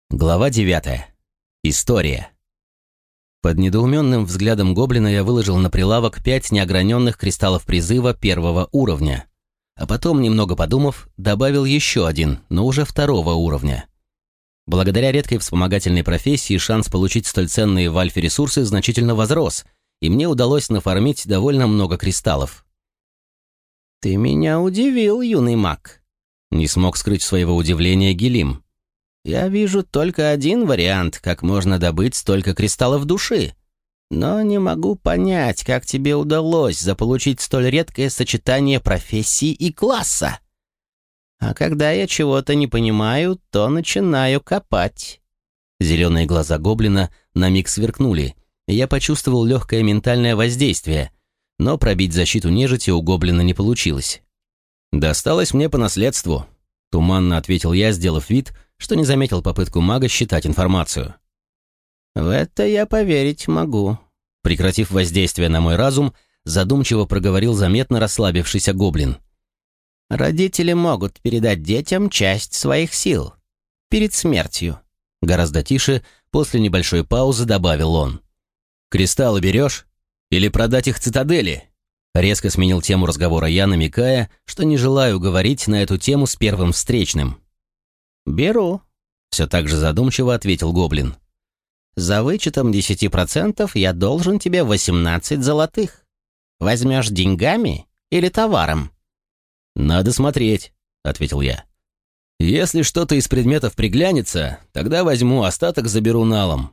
Глава 9. История. Под недоуменным взглядом гоблина я выложил на прилавок 5 неограненных кристаллов призыва первого уровня, а потом, немного подумав, добавил еще один, но уже второго уровня. Благодаря редкой вспомогательной профессии шанс получить столь ценные в альфе ресурсы значительно возрос, и мне удалось нафармить довольно много кристаллов. «Ты меня удивил, юный маг», — не смог скрыть своего удивления Гелим. «Я вижу только один вариант, как можно добыть столько кристаллов души, но не могу понять, как тебе удалось заполучить столь редкое сочетание профессий и класса. А когда я чего-то не понимаю, то начинаю копать». Зеленые глаза гоблина на миг сверкнули, и я почувствовал легкое ментальное воздействие, но пробить защиту нежити у гоблина не получилось. «Досталось мне по наследству», — туманно ответил я, сделав вид, что не заметил попытку мага считать информацию. «В это я поверить могу», — прекратив воздействие на мой разум, задумчиво проговорил заметно расслабившийся гоблин. «Родители могут передать детям часть своих сил. Перед смертью». Гораздо тише, после небольшой паузы добавил он. «Кристаллы берешь? Или продать их цитадели?» Резко сменил тему разговора я, намекая, что не желаю говорить на эту тему с первым встречным. «Беру», — все так же задумчиво ответил гоблин. «За вычетом 10% я должен тебе 18 золотых. Возьмешь деньгами или товаром?» «Надо смотреть», — ответил я. «Если что-то из предметов приглянется, тогда возьму, остаток заберу налом».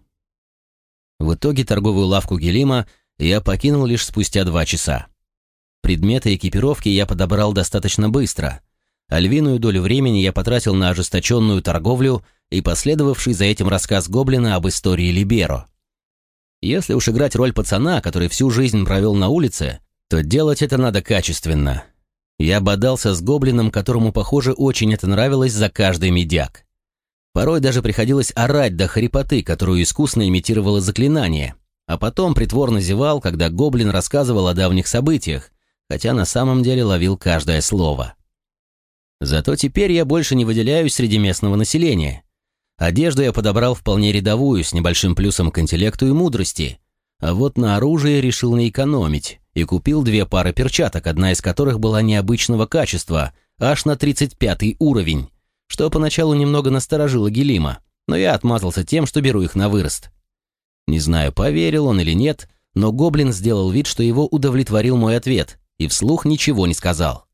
В итоге торговую лавку Гелима я покинул лишь спустя 2 часа. Предметы экипировки я подобрал достаточно быстро, а львиную долю времени я потратил на ожесточенную торговлю и последовавший за этим рассказ гоблина об истории Либеро. Если уж играть роль пацана, который всю жизнь провел на улице, то делать это надо качественно. Я бодался с гоблином, которому, похоже, очень это нравилось за каждый медяк. Порой даже приходилось орать до хрипоты, которую искусно имитировало заклинание, а потом притворно зевал, когда гоблин рассказывал о давних событиях, хотя на самом деле ловил каждое слово. Зато теперь я больше не выделяюсь среди местного населения. Одежду я подобрал вполне рядовую, с небольшим плюсом к интеллекту и мудрости, а вот на оружие решил не экономить и купил 2 пары перчаток, одна из которых была необычного качества, аж на 35 уровень, что поначалу немного насторожило Гелима, но я отмазался тем, что беру их на вырост. Не знаю, поверил он или нет, но гоблин сделал вид, что его удовлетворил мой ответ, и вслух ничего не сказал.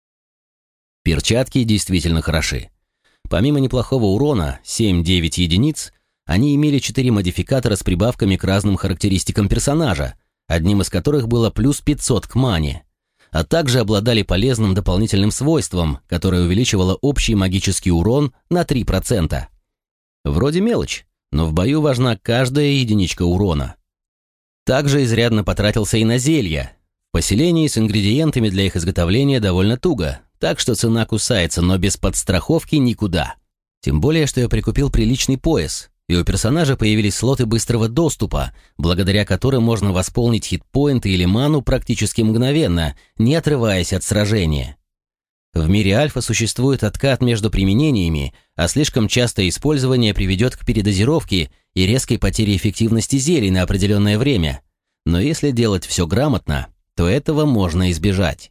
Перчатки действительно хороши. Помимо неплохого урона, 7-9 единиц, они имели 4 модификатора с прибавками к разным характеристикам персонажа, одним из которых было плюс 500 к мане, а также обладали полезным дополнительным свойством, которое увеличивало общий магический урон на 3%. Вроде мелочь, но в бою важна каждая единичка урона. Также изрядно потратился и на зелья. В поселении с ингредиентами для их изготовления довольно туго, так что цена кусается, но без подстраховки никуда. Тем более, что я прикупил приличный пояс, и у персонажа появились слоты быстрого доступа, благодаря которым можно восполнить хитпоинты или ману практически мгновенно, не отрываясь от сражения. В мире альфа существует откат между применениями, а слишком частое использование приведет к передозировке и резкой потере эффективности зелий на определенное время. Но если делать все грамотно, то этого можно избежать.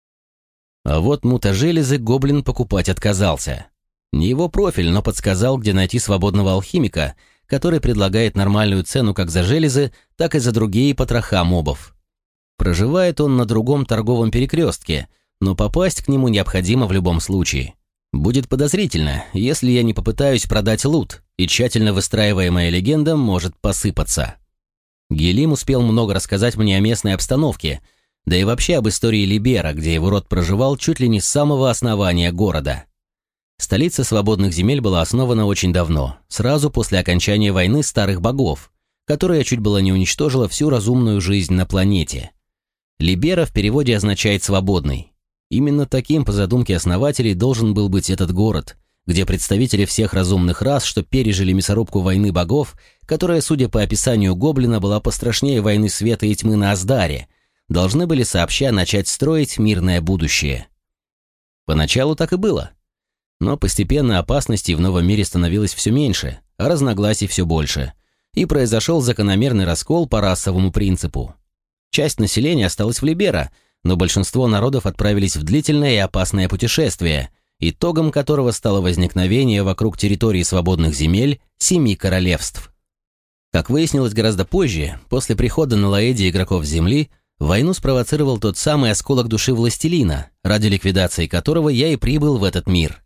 А вот мутажелезы гоблин покупать отказался. Не его профиль, но подсказал, где найти свободного алхимика, который предлагает нормальную цену как за железы, так и за другие потроха мобов. Проживает он на другом торговом перекрестке, но попасть к нему необходимо в любом случае. Будет подозрительно, если я не попытаюсь продать лут, и тщательно выстраиваемая легенда может посыпаться. Гелим успел много рассказать мне о местной обстановке, да и вообще об истории Либера, где его род проживал чуть ли не с самого основания города. Столица свободных земель была основана очень давно, сразу после окончания войны старых богов, которая чуть было не уничтожила всю разумную жизнь на планете. Либера в переводе означает «свободный». Именно таким, по задумке основателей, должен был быть этот город, где представители всех разумных рас, что пережили мясорубку войны богов, которая, судя по описанию гоблина, была пострашнее войны света и тьмы на Аздаре, должны были сообща начать строить мирное будущее. Поначалу так и было. Но постепенно опасностей в новом мире становилось все меньше, а разногласий все больше. И произошел закономерный раскол по расовому принципу. Часть населения осталась в Либеро, но большинство народов отправились в длительное и опасное путешествие, итогом которого стало возникновение вокруг территории свободных земель 7 королевств. Как выяснилось гораздо позже, после прихода на Лаэди игроков Земли, войну спровоцировал тот самый осколок души Властелина, ради ликвидации которого я и прибыл в этот мир.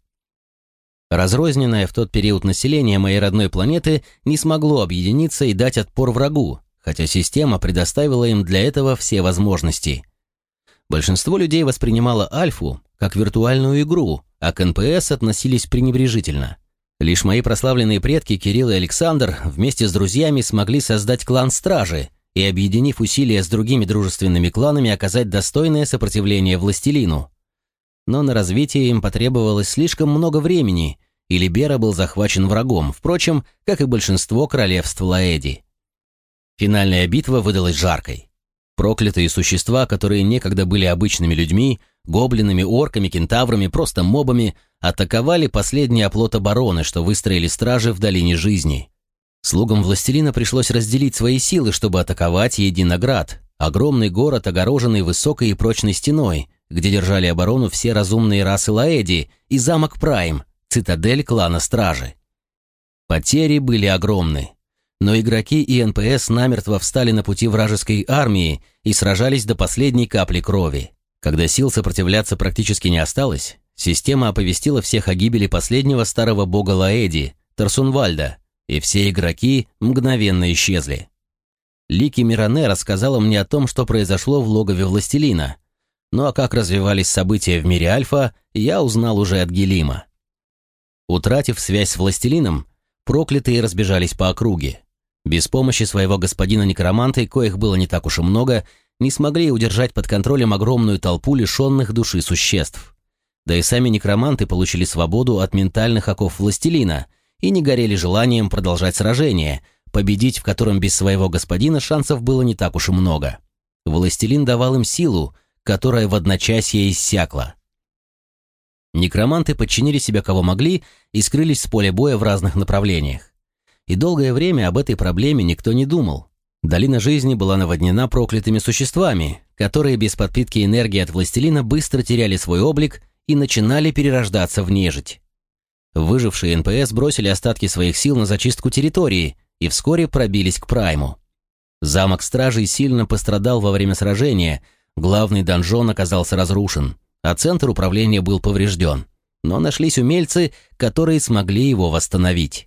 Разрозненное в тот период население моей родной планеты не смогло объединиться и дать отпор врагу, хотя система предоставила им для этого все возможности. Большинство людей воспринимало Альфу как виртуальную игру, а к НПС относились пренебрежительно. Лишь мои прославленные предки Кирилл и Александр вместе с друзьями смогли создать клан Стражи и, объединив усилия с другими дружественными кланами, оказать достойное сопротивление Властелину. Но на развитие им потребовалось слишком много времени, и Либеро был захвачен врагом, впрочем, как и большинство королевств Лаэди. Финальная битва выдалась жаркой. Проклятые существа, которые некогда были обычными людьми, гоблинами, орками, кентаврами, просто мобами, атаковали последний оплот обороны, что выстроили стражи в долине жизни. Слугам Властелина пришлось разделить свои силы, чтобы атаковать Единоград, огромный город, огороженный высокой и прочной стеной, где держали оборону все разумные расы Лаэди, и замок Прайм, цитадель клана Стражи. Потери были огромны, но игроки и НПС намертво встали на пути вражеской армии и сражались до последней капли крови. Когда сил сопротивляться практически не осталось, система оповестила всех о гибели последнего старого бога Лаэди, Тарсунвальда, и все игроки мгновенно исчезли. Лики Миране рассказала мне о том, что произошло в логове Властелина, ну а как развивались события в мире Альфа, я узнал уже от Гелима. Утратив связь с Властелином, проклятые разбежались по округе. Без помощи своего господина-некроманта, коих было не так уж и много, не смогли удержать под контролем огромную толпу лишенных души существ. Да и сами некроманты получили свободу от ментальных оков Властелина и не горели желанием продолжать сражение, победить в котором без своего господина шансов было не так уж и много. Властелин давал им силу, которая в одночасье иссякла. Некроманты подчинили себя кого могли и скрылись с поля боя в разных направлениях. И долгое время об этой проблеме никто не думал. Долина жизни была наводнена проклятыми существами, которые без подпитки энергии от Властелина быстро теряли свой облик и начинали перерождаться в нежить. Выжившие НПС бросили остатки своих сил на зачистку территории и вскоре пробились к Прайму. Замок Стражей сильно пострадал во время сражения, главный донжон оказался разрушен, а центр управления был поврежден, но нашлись умельцы, которые смогли его восстановить.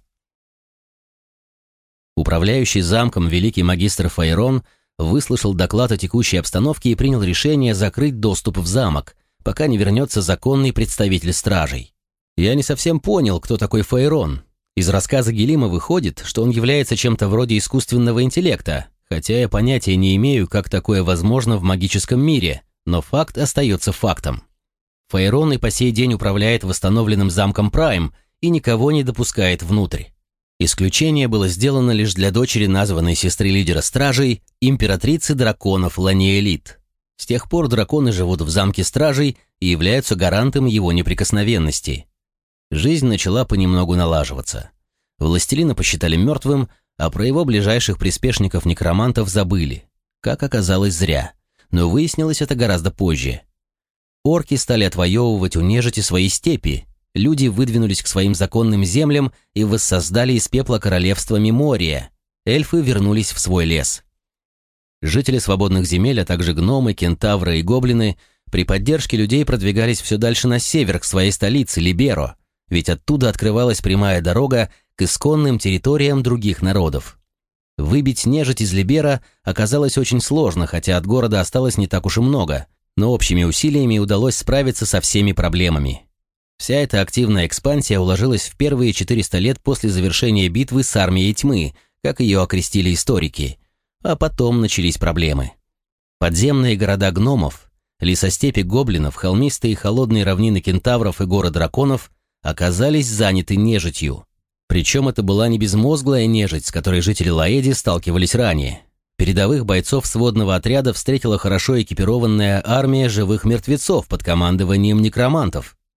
Управляющий замком великий магистр Фейрон выслушал доклад о текущей обстановке и принял решение закрыть доступ в замок, пока не вернется законный представитель стражей. Я не совсем понял, кто такой Фейрон. Из рассказа Гелима выходит, что он является чем-то вроде искусственного интеллекта, хотя я понятия не имею, как такое возможно в магическом мире, но факт остается фактом. Фейрон и по сей день управляет восстановленным замком Прайм и никого не допускает внутрь. Исключение было сделано лишь для дочери названной сестры лидера стражей, императрицы драконов Ланиэлит. С тех пор драконы живут в замке стражей и являются гарантом его неприкосновенности. Жизнь начала понемногу налаживаться. Властелина посчитали мертвым, а про его ближайших приспешников-некромантов забыли. Как оказалось, зря. Но выяснилось это гораздо позже. Орки стали отвоевывать у нежити свои степи, люди выдвинулись к своим законным землям и воссоздали из пепла королевство Мемория. Эльфы вернулись в свой лес. Жители свободных земель, а также гномы, кентавры и гоблины при поддержке людей продвигались все дальше на север к своей столице Либеро, ведь оттуда открывалась прямая дорога к исконным территориям других народов. Выбить нежить из Либеро оказалось очень сложно, хотя от города осталось не так уж и много, но общими усилиями удалось справиться со всеми проблемами. Вся эта активная экспансия уложилась в первые 400 лет после завершения битвы с армией тьмы, как ее окрестили историки, а потом начались проблемы. Подземные города гномов, лесостепи гоблинов, холмистые и холодные равнины кентавров и горы драконов оказались заняты нежитью. Причем это была не безмозглая нежить, с которой жители Лаэди сталкивались ранее. Передовых бойцов сводного отряда встретила хорошо экипированная армия живых мертвецов под командованием некромантов.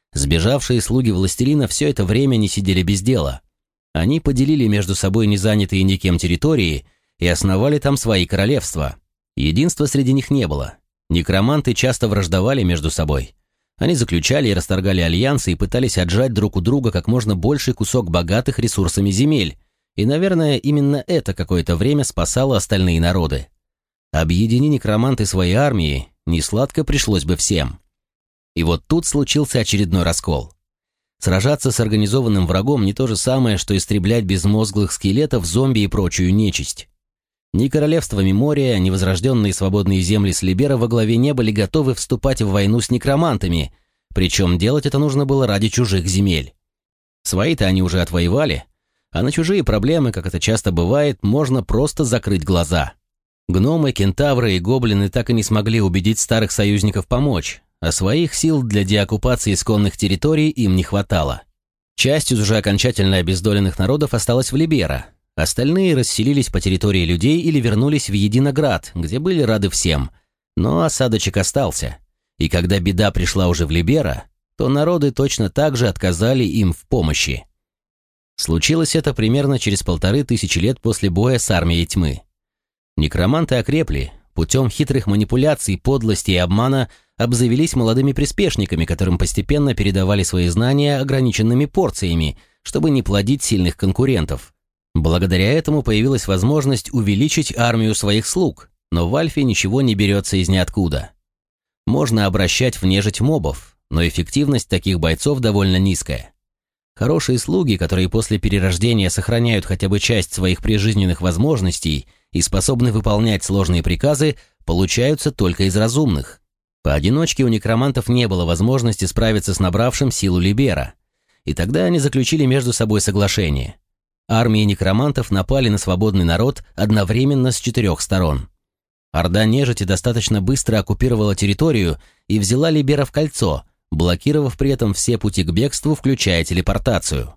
Сбежавшие слуги властелина все это время не сидели без дела. Они поделили между собой незанятые никем территории и основали там свои королевства. Единства среди них не было. Некроманты часто враждовали между собой. Они заключали и расторгали альянсы и пытались отжать друг у друга как можно больший кусок богатых ресурсами земель, и, наверное, именно это какое-то время спасало остальные народы. Объедини некроманты свои армии, несладко пришлось бы всем. И вот тут случился очередной раскол. Сражаться с организованным врагом не то же самое, что истреблять безмозглых скелетов, зомби и прочую нечисть. Ни королевство Мемория, ни возрожденные свободные земли Слибера во главе не были готовы вступать в войну с некромантами, причем делать это нужно было ради чужих земель. Свои-то они уже отвоевали, а на чужие проблемы, как это часто бывает, можно просто закрыть глаза. Гномы, кентавры и гоблины так и не смогли убедить старых союзников помочь, а своих сил для деоккупации исконных территорий им не хватало. Часть из уже окончательно обездоленных народов осталась в Либера, остальные расселились по территории людей или вернулись в Единоград, где были рады всем, но осадочек остался, и когда беда пришла уже в Либера, то народы точно так же отказали им в помощи. Случилось это примерно через 1500 лет после боя с армией тьмы. Некроманты окрепли, путем хитрых манипуляций, подлости и обмана обзавелись молодыми приспешниками, которым постепенно передавали свои знания ограниченными порциями, чтобы не плодить сильных конкурентов. Благодаря этому появилась возможность увеличить армию своих слуг, но в Альфе ничего не берется из ниоткуда. Можно обращать в нежить мобов, но эффективность таких бойцов довольно низкая. Хорошие слуги, которые после перерождения сохраняют хотя бы часть своих прижизненных возможностей и способны выполнять сложные приказы, получаются только из разумных. Поодиночке у некромантов не было возможности справиться с набравшим силу Либера, и тогда они заключили между собой соглашение. Армии некромантов напали на свободный народ одновременно с 4 сторон. Орда нежити достаточно быстро оккупировала территорию и взяла Либера в кольцо, блокировав при этом все пути к бегству, включая телепортацию.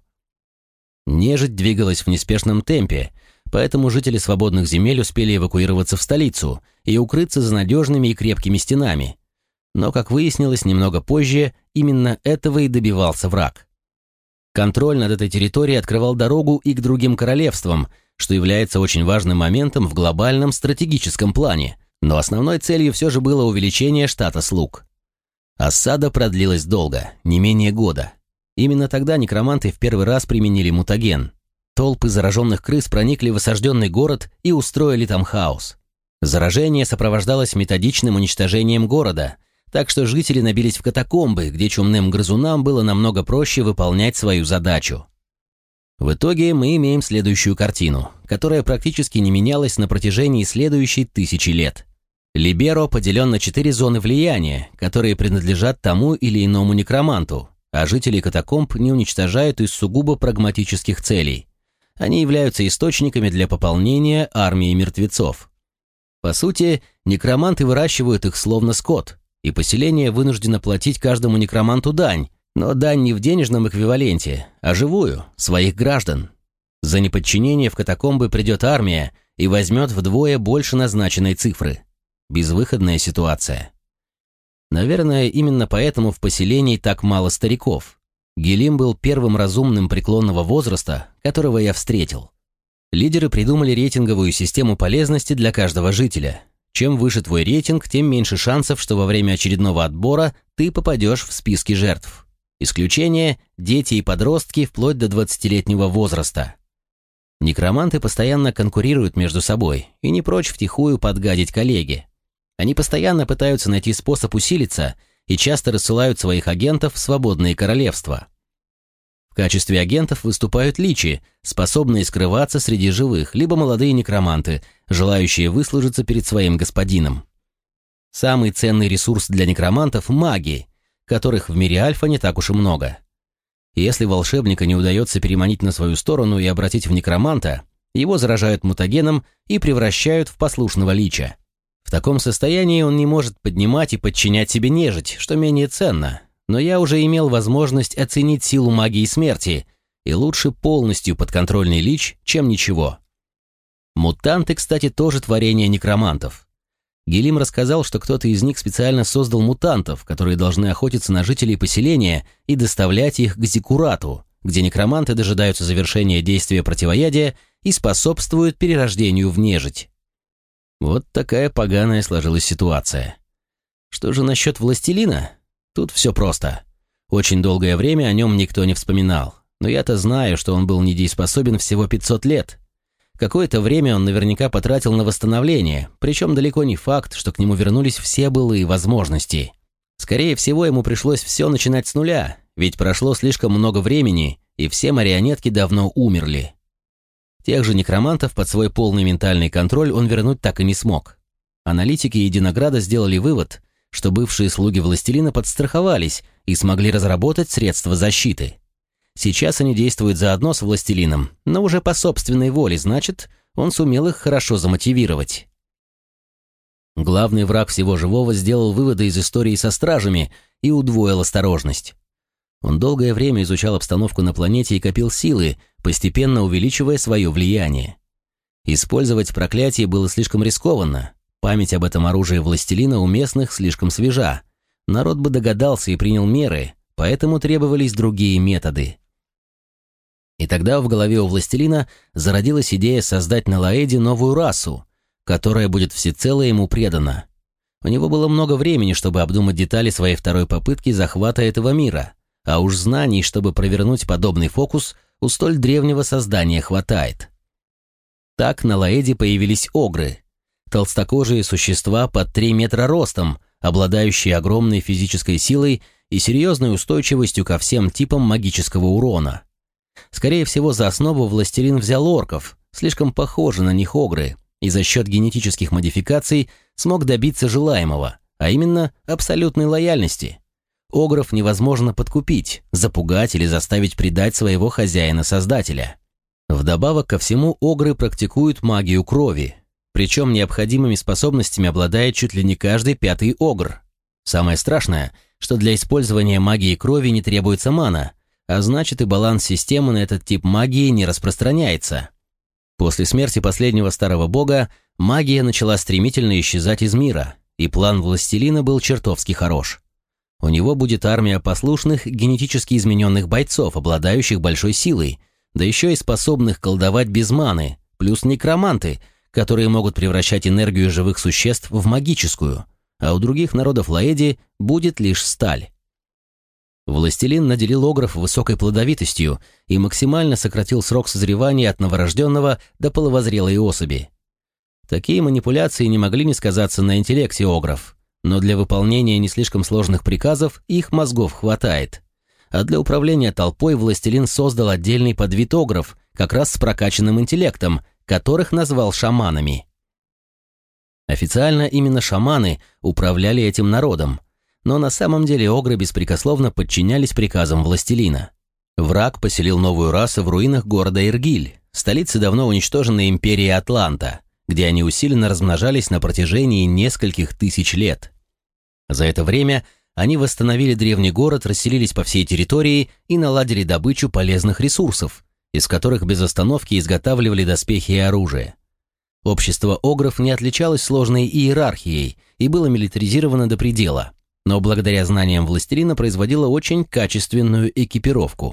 Нежить двигалась в неспешном темпе, поэтому жители свободных земель успели эвакуироваться в столицу и укрыться за надежными и крепкими стенами. Но, как выяснилось немного позже, именно этого и добивался враг. Контроль над этой территорией открывал дорогу и к другим королевствам, что является очень важным моментом в глобальном стратегическом плане, но основной целью все же было увеличение штата слуг. Осада продлилась долго, не менее года. Именно тогда некроманты в первый раз применили мутаген. Толпы зараженных крыс проникли в осажденный город и устроили там хаос. Заражение сопровождалось методичным уничтожением города, так что жители набились в катакомбы, где чумным грызунам было намного проще выполнять свою задачу. В итоге мы имеем следующую картину, которая практически не менялась на протяжении следующей 1000 лет. Либеро поделен на 4 зоны влияния, которые принадлежат тому или иному некроманту, а жители катакомб не уничтожают из сугубо прагматических целей. Они являются источниками для пополнения армии мертвецов. По сути, некроманты выращивают их словно скот, и поселение вынуждено платить каждому некроманту дань, но дань не в денежном эквиваленте, а живую, своих граждан. За неподчинение в катакомбы придет армия и возьмет вдвое больше назначенной цифры. Безвыходная ситуация. Наверное, именно поэтому в поселении так мало стариков. Гелим был первым разумным преклонного возраста, которого я встретил. Лидеры придумали рейтинговую систему полезности для каждого жителя. Чем выше твой рейтинг, тем меньше шансов, что во время очередного отбора ты попадешь в списки жертв. Исключение – дети и подростки вплоть до 20-летнего возраста. Некроманты постоянно конкурируют между собой и не прочь втихую подгадить коллеге. Они постоянно пытаются найти способ усилиться и часто рассылают своих агентов в свободные королевства. В качестве агентов выступают личи, способные скрываться среди живых, либо молодые некроманты, желающие выслужиться перед своим господином. Самый ценный ресурс для некромантов – маги, которых в мире Альфа не так уж и много. Если волшебника не удается переманить на свою сторону и обратить в некроманта, его заражают мутагеном и превращают в послушного лича. В таком состоянии он не может поднимать и подчинять себе нежить, что менее ценно, но я уже имел возможность оценить силу магии смерти, и лучше полностью подконтрольный лич, чем ничего. Мутанты, кстати, тоже творение некромантов. Гелим рассказал, что кто-то из них специально создал мутантов, которые должны охотиться на жителей поселения и доставлять их к Зиккурату, где некроманты дожидаются завершения действия противоядия и способствуют перерождению в нежить. Вот такая поганая сложилась ситуация. Что же насчет властелина? Тут все просто. Очень долгое время о нем никто не вспоминал, но я-то знаю, что он был недееспособен всего 500 лет. Какое-то время он наверняка потратил на восстановление, причем далеко не факт, что к нему вернулись все былые возможности. Скорее всего, ему пришлось все начинать с нуля, ведь прошло слишком много времени, и все марионетки давно умерли. Тех же некромантов под свой полный ментальный контроль он вернуть так и не смог. Аналитики Единограда сделали вывод, что бывшие слуги властелина подстраховались и смогли разработать средства защиты. Сейчас они действуют заодно с властелином, но уже по собственной воле, значит, он сумел их хорошо замотивировать. Главный враг всего живого сделал выводы из истории со стражами и удвоил осторожность. Он долгое время изучал обстановку на планете и копил силы, постепенно увеличивая свое влияние. Использовать проклятие было слишком рискованно. Память об этом оружии властелина у местных слишком свежа. Народ бы догадался и принял меры, поэтому требовались другие методы. И тогда в голове у властелина зародилась идея создать на Лаэде новую расу, которая будет всецело ему предана. У него было много времени, чтобы обдумать детали своей второй попытки захвата этого мира, а уж знаний, чтобы провернуть подобный фокус, у столь древнего создания хватает. Так на Лаэде появились огры, толстокожие существа под 3 метра ростом, обладающие огромной физической силой и серьезной устойчивостью ко всем типам магического урона. Скорее всего, за основу властелин взял орков, слишком похожи на них огры, и за счет генетических модификаций смог добиться желаемого, а именно абсолютной лояльности. Огров невозможно подкупить, запугать или заставить предать своего хозяина-создателя. Вдобавок ко всему, огры практикуют магию крови, причем необходимыми способностями обладает чуть ли не каждый 5-й огр. Самое страшное, что для использования магии крови не требуется мана, а значит и баланс системы на этот тип магии не распространяется. После смерти последнего старого бога магия начала стремительно исчезать из мира, и план властелина был чертовски хорош. У него будет армия послушных, генетически измененных бойцов, обладающих большой силой, да еще и способных колдовать без маны, плюс некроманты, которые могут превращать энергию живых существ в магическую, а у других народов Лаэди будет лишь сталь. Властелин наделил огров высокой плодовитостью и максимально сократил срок созревания от новорожденного до половозрелой особи. Такие манипуляции не могли не сказаться на интеллекте огров, но для выполнения не слишком сложных приказов их мозгов хватает. А для управления толпой властелин создал отдельный подвид огров, как раз с прокачанным интеллектом, которых назвал шаманами. Официально именно шаманы управляли этим народом, но на самом деле огры беспрекословно подчинялись приказам властелина. Враг поселил новую расу в руинах города Иргиль, столицы давно уничтоженной империи Атланта, где они усиленно размножались на протяжении нескольких тысяч лет. За это время они восстановили древний город, расселились по всей территории и наладили добычу полезных ресурсов, из которых без остановки изготавливали доспехи и оружие. Общество огров не отличалось сложной иерархией и было милитаризировано до предела, но благодаря знаниям властелина производило очень качественную экипировку.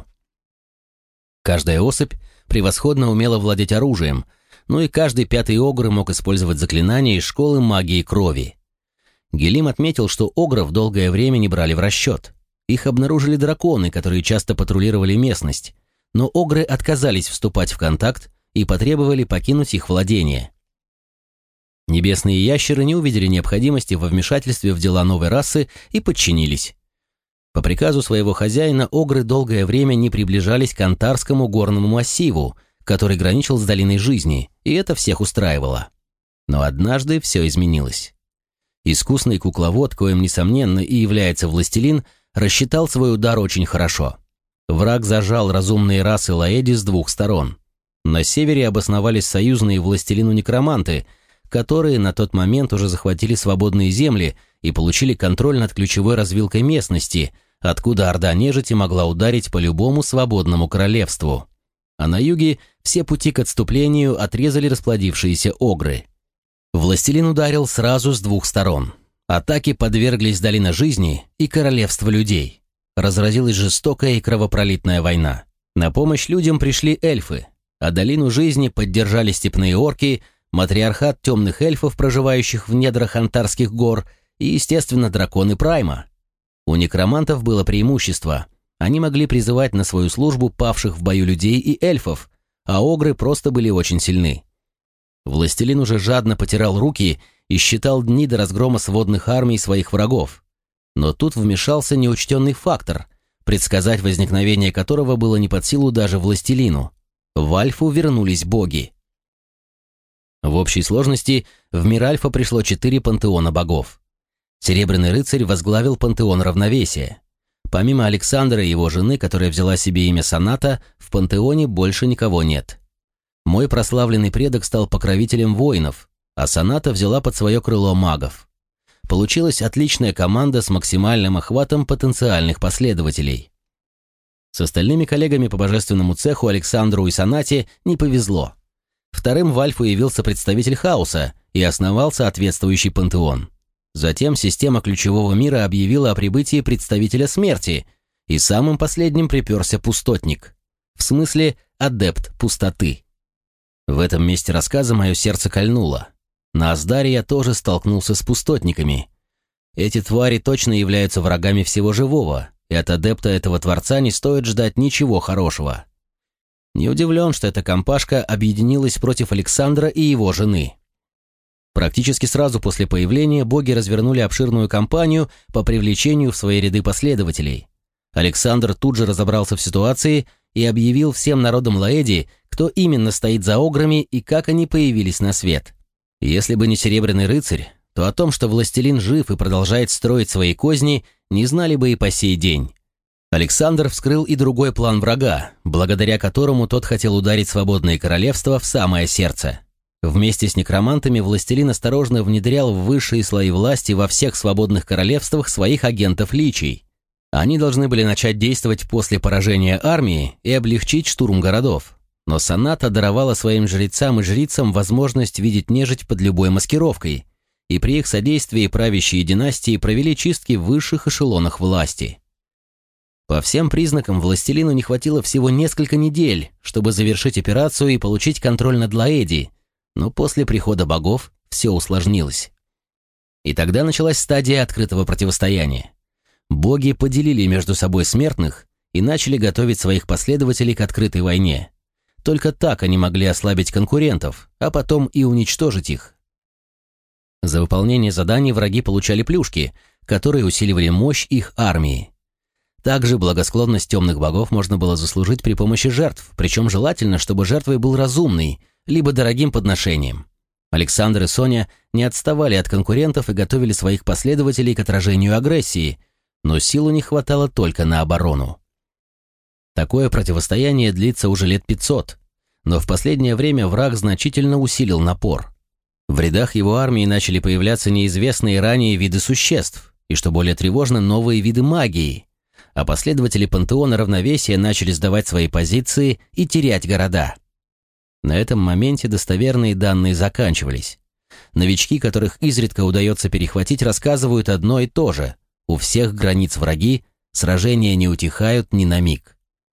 Каждая особь превосходно умела владеть оружием, но и каждый 5-й огр мог использовать заклинания из школы магии крови. Гелим отметил, что огров долгое время не брали в расчет. Их обнаружили драконы, которые часто патрулировали местность, но огры отказались вступать в контакт и потребовали покинуть их владение. Небесные ящеры не увидели необходимости во вмешательстве в дела новой расы и подчинились. По приказу своего хозяина огры долгое время не приближались к Антарскому горному массиву, который граничил с долиной жизни, и это всех устраивало. Но однажды все изменилось. Искусный кукловод, коим, несомненно, и является властелин, рассчитал свой удар очень хорошо. Враг зажал разумные расы Лаэди с 2 сторон. На севере обосновались союзные властелину некроманты, которые на тот момент уже захватили свободные земли и получили контроль над ключевой развилкой местности, откуда орда нежити могла ударить по любому свободному королевству. А на юге все пути к отступлению отрезали расплодившиеся огры. Властелин ударил сразу с двух сторон. Атаке подверглись долина жизни и королевство людей. Разразилась жестокая и кровопролитная война. На помощь людям пришли эльфы, а долину жизни поддержали степные орки, матриархат темных эльфов, проживающих в недрах Антарских гор, и, естественно, драконы Прайма. У некромантов было преимущество. Они могли призывать на свою службу павших в бою людей и эльфов, а огры просто были очень сильны. Властелин уже жадно потирал руки и считал дни до разгрома сводных армий своих врагов. Но тут вмешался неучтенный фактор, предсказать возникновение которого было не под силу даже властелину. В Альфу вернулись боги. В общей сложности в мир Альфа пришло 4 пантеона богов. Серебряный рыцарь возглавил пантеон равновесия. Помимо Александра и его жены, которая взяла себе имя Соната, в пантеоне больше никого нет. Мой прославленный предок стал покровителем воинов, а Соната взяла под свое крыло магов. Получилась отличная команда с максимальным охватом потенциальных последователей. С остальными коллегами по божественному цеху Александру и Сонате не повезло. Вторым в Альфу явился представитель хаоса и основал соответствующий пантеон. Затем система ключевого мира объявила о прибытии представителя смерти, и самым последним приперся пустотник. В смысле, адепт пустоты. В этом месте рассказа мое сердце кольнуло. На Аздаре я тоже столкнулся с пустотниками. Эти твари точно являются врагами всего живого, и от адепта этого творца не стоит ждать ничего хорошего. Не удивлен, что эта компашка объединилась против Александра и его жены. Практически сразу после появления боги развернули обширную кампанию по привлечению в свои ряды последователей. Александр тут же разобрался в ситуации и объявил всем народам Лаэди, кто именно стоит за ограми и как они появились на свет. Если бы не Серебряный рыцарь, то о том, что властелин жив и продолжает строить свои козни, не знали бы и по сей день. Александр вскрыл и другой план врага, благодаря которому тот хотел ударить свободное королевство в самое сердце. Вместе с некромантами властелин осторожно внедрял в высшие слои власти во всех свободных королевствах своих агентов-личий. Они должны были начать действовать после поражения армии и облегчить штурм городов. Но Соната даровала своим жрецам и жрицам возможность видеть нежить под любой маскировкой, и при их содействии правящие династии провели чистки в высших эшелонах власти. По всем признакам властелину не хватило всего несколько недель, чтобы завершить операцию и получить контроль над Лаэди, но после прихода богов все усложнилось. И тогда началась стадия открытого противостояния. Боги поделили между собой смертных и начали готовить своих последователей к открытой войне. Только так они могли ослабить конкурентов, а потом и уничтожить их. За выполнение заданий враги получали плюшки, которые усиливали мощь их армии. Также благосклонность темных богов можно было заслужить при помощи жертв, причем желательно, чтобы жертвой был разумный, либо дорогим подношением. Александр и Соня не отставали от конкурентов и готовили своих последователей к отражению агрессии, но сил у них хватало только на оборону. Такое противостояние длится уже лет 500, но в последнее время враг значительно усилил напор. В рядах его армии начали появляться неизвестные ранее виды существ, и, что более тревожно, новые виды магии, а последователи пантеона равновесия начали сдавать свои позиции и терять города. На этом моменте достоверные данные заканчивались. Новички, которых изредка удается перехватить, рассказывают одно и то же. У всех границ враги, сражения не утихают ни на миг.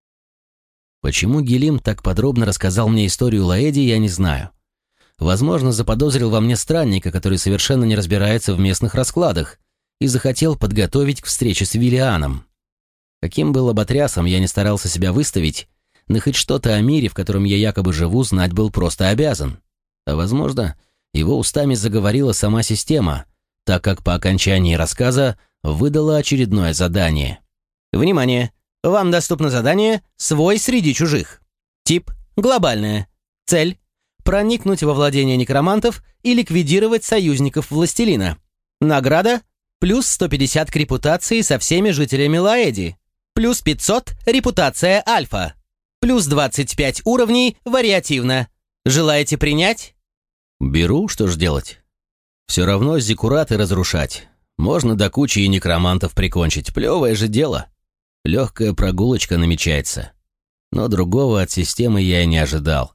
Почему Гилим так подробно рассказал мне историю Лаэди, я не знаю. Возможно, заподозрил во мне странника, который совершенно не разбирается в местных раскладах, и захотел подготовить к встрече с Виллианом. Каким был оботрясом, я не старался себя выставить, но хоть что-то о мире, в котором я якобы живу, знать был просто обязан. А возможно, его устами заговорила сама система, так как по окончании рассказа выдала очередное задание. Внимание! Вам доступно задание «Свой среди чужих». Тип – глобальное. Цель – проникнуть во владение некромантов и ликвидировать союзников властелина. Награда – плюс 150 к репутации со всеми жителями Лаэди. Плюс 500 – репутация Альфа. Плюс 25 уровней вариативно. Желаете принять? Беру, что ж делать. Все равно зиккураты разрушать. Можно до кучи и некромантов прикончить. Плевое же дело. Легкая прогулочка намечается. Но другого от системы я и не ожидал.